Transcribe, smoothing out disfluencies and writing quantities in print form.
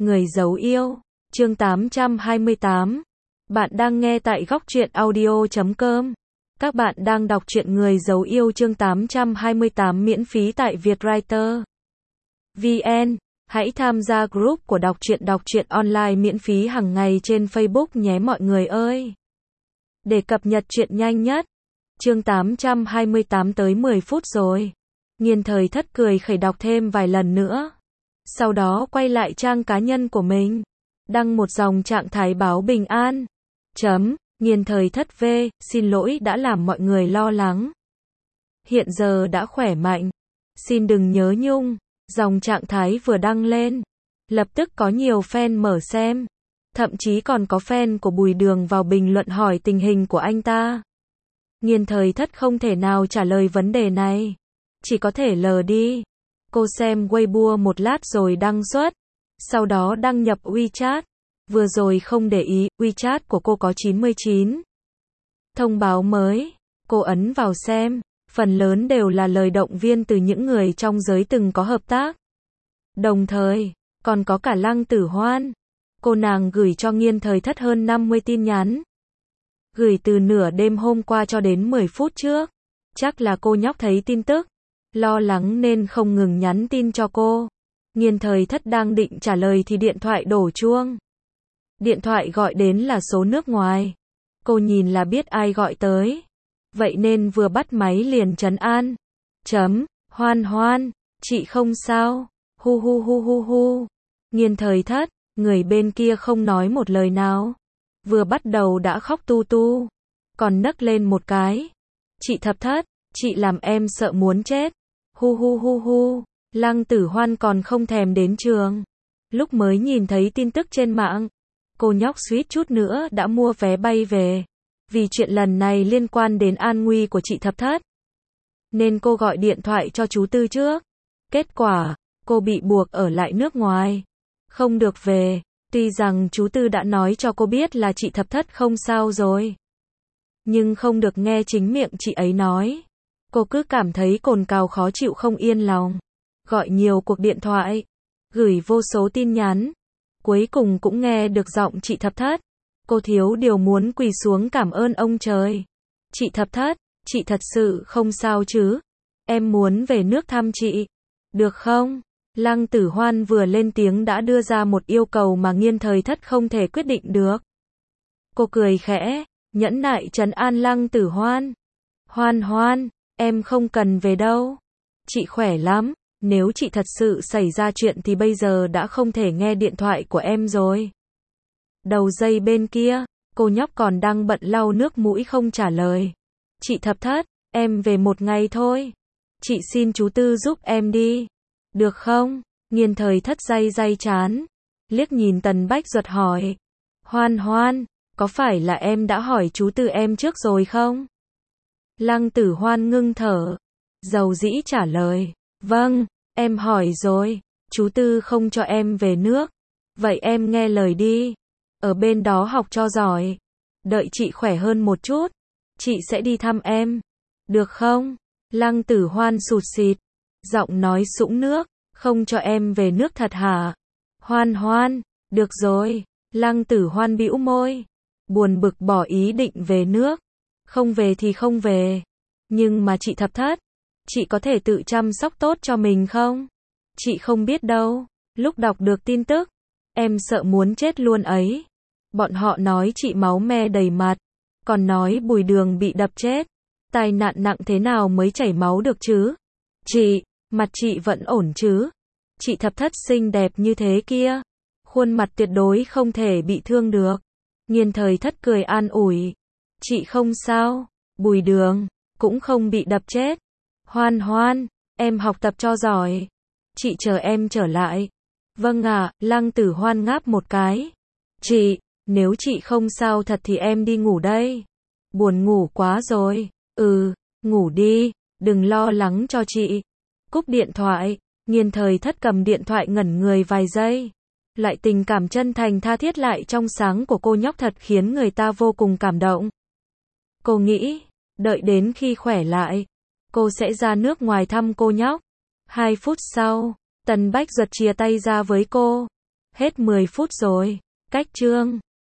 Người dấu yêu, chương 828. Bạn đang nghe tại góc truyện audio.com. Các bạn đang đọc truyện Người dấu yêu chương 828 miễn phí tại Vietwriter VN. Hãy tham gia group của đọc truyện online miễn phí hàng ngày trên Facebook nhé mọi người ơi. Để cập nhật truyện nhanh nhất. Chương 828 tới 10 phút rồi. Nghiên Thời Thất cười khẩy đọc thêm vài lần nữa. Sau đó quay lại trang cá nhân của mình. Đăng một dòng trạng thái báo bình an. Nghiên Thời Thất V, xin lỗi đã làm mọi người lo lắng. Hiện giờ đã khỏe mạnh. Xin đừng nhớ nhung. Dòng trạng thái vừa đăng lên. Lập tức có nhiều fan mở xem. Thậm chí còn có fan của Bùi Đường vào bình luận hỏi tình hình của anh ta. Nghiên Thời Thất không thể nào trả lời vấn đề này. Chỉ có thể lờ đi. Cô xem Weibo một lát rồi đăng xuất. Sau đó đăng nhập WeChat. Vừa rồi không để ý, WeChat của cô có 99 thông báo mới. Cô ấn vào xem. Phần lớn đều là lời động viên từ những người trong giới từng có hợp tác. Đồng thời, còn có cả Lăng Tử Hoan. Cô nàng gửi cho Nghiên Thời Thất hơn 50 tin nhắn. Gửi từ nửa đêm hôm qua cho đến 10 phút trước. Chắc là cô nhóc thấy tin tức. Lo lắng nên không ngừng nhắn tin cho cô. Nghiên Thời Thất đang định trả lời thì điện thoại đổ chuông. Điện thoại gọi đến là số nước ngoài. Cô nhìn là biết ai gọi tới. Vậy nên vừa bắt máy liền trấn an. Hoan Hoan, chị không sao. Hu hu hu hu hu. Nghiên Thời Thất, người bên kia không nói một lời nào. Vừa bắt đầu đã khóc tu tu. Còn nấc lên một cái. Chị Thập Thất, chị làm em sợ muốn chết. Hu hu hu hu. Lăng Tử Hoan còn không thèm đến trường. Lúc mới nhìn thấy tin tức trên mạng. Cô nhóc suýt chút nữa đã mua vé bay về. Vì chuyện lần này liên quan đến an nguy của chị Thập Thất. Nên cô gọi điện thoại cho chú Tư trước. Kết quả, cô bị buộc ở lại nước ngoài. Không được về. Tuy rằng chú Tư đã nói cho cô biết là chị Thập Thất không sao rồi. Nhưng không được nghe chính miệng chị ấy nói. Cô cứ cảm thấy cồn cào khó chịu không yên lòng. Gọi nhiều cuộc điện thoại. Gửi vô số tin nhắn. Cuối cùng cũng nghe được giọng chị Thập Thất. Cô thiếu điều muốn quỳ xuống cảm ơn ông trời. Chị Thập Thất, chị thật sự không sao chứ? Em muốn về nước thăm chị. Được không? Lăng Tử Hoan vừa lên tiếng đã đưa ra một yêu cầu mà Nghiên Thời Thất không thể quyết định được. Cô cười khẽ, nhẫn nại trấn an Lăng Tử Hoan. Hoan Hoan, em không cần về đâu. Chị khỏe lắm. Nếu chị thật sự xảy ra chuyện thì bây giờ đã không thể nghe điện thoại của em rồi. Đầu dây bên kia, cô nhóc còn đang bận lau nước mũi không trả lời. Chị Thập Thất, em về một ngày thôi. Chị xin chú Tư giúp em đi. Được không? Nghiên Thời Thất day chán. Liếc nhìn Tần Bách Duật hỏi. Hoan Hoan, có phải là em đã hỏi chú Tư em trước rồi không? Lăng Tử Hoan ngưng thở. Dầu dĩ trả lời. Vâng, em hỏi rồi. Chú Tư không cho em về nước. Vậy em nghe lời đi. Ở bên đó học cho giỏi. Đợi chị khỏe hơn một chút. Chị sẽ đi thăm em. Được không? Lăng Tử Hoan sụt sịt. Giọng nói sũng nước. Không cho em về nước thật hả? Hoan Hoan. Được rồi. Lăng Tử Hoan bĩu môi. Buồn bực bỏ ý định về nước. Không về thì không về. Nhưng mà chị Thập Thất. Chị có thể tự chăm sóc tốt cho mình không? Chị không biết đâu. Lúc đọc được tin tức. Em sợ muốn chết luôn ấy. Bọn họ nói chị máu me đầy mặt. Còn nói Bùi Đường bị đập chết. Tai nạn nặng thế nào mới chảy máu được chứ? Chị, mặt chị vẫn ổn chứ? Chị Thập Thất xinh đẹp như thế kia. Khuôn mặt tuyệt đối không thể bị thương được. Nghiên Thời Thất cười an ủi. Chị không sao. Bùi Đường cũng không bị đập chết. Hoan Hoan, em học tập cho giỏi. Chị chờ em trở lại. Vâng ạ, Lăng Tử Hoan ngáp một cái. Chị, nếu chị không sao thật thì em đi ngủ đây. Buồn ngủ quá rồi. Ngủ đi, đừng lo lắng cho chị. Cúp điện thoại, Nghiên Thời Thất cầm điện thoại ngẩn người vài giây. Loại tình cảm chân thành tha thiết lại trong sáng của cô nhóc thật khiến người ta vô cùng cảm động. Cô nghĩ, đợi đến khi khỏe lại, cô sẽ ra nước ngoài thăm cô nhóc. 2 phút sau, Tần Bách Duật chia tay ra với cô. Hết 10 phút rồi. Cách chương